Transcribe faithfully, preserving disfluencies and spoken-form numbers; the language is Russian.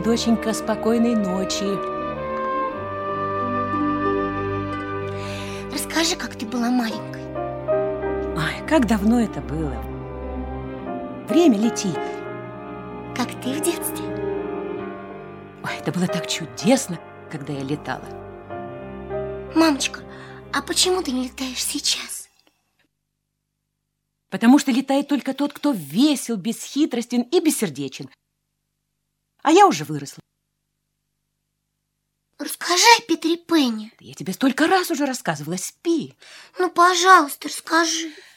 доченька, спокойной ночи. Расскажи, как ты была маленькой. Ой, как давно это было. Время летит. Как ты в детстве. Ой, это было так чудесно, когда я летала. Мамочка, а почему ты не летаешь сейчас? Потому что летает только тот, кто весел, бесхитростен и бессердечен. А я уже выросла. Расскажи о Питере Пэне. Я тебе столько раз уже рассказывала. Спи. Ну, пожалуйста, расскажи.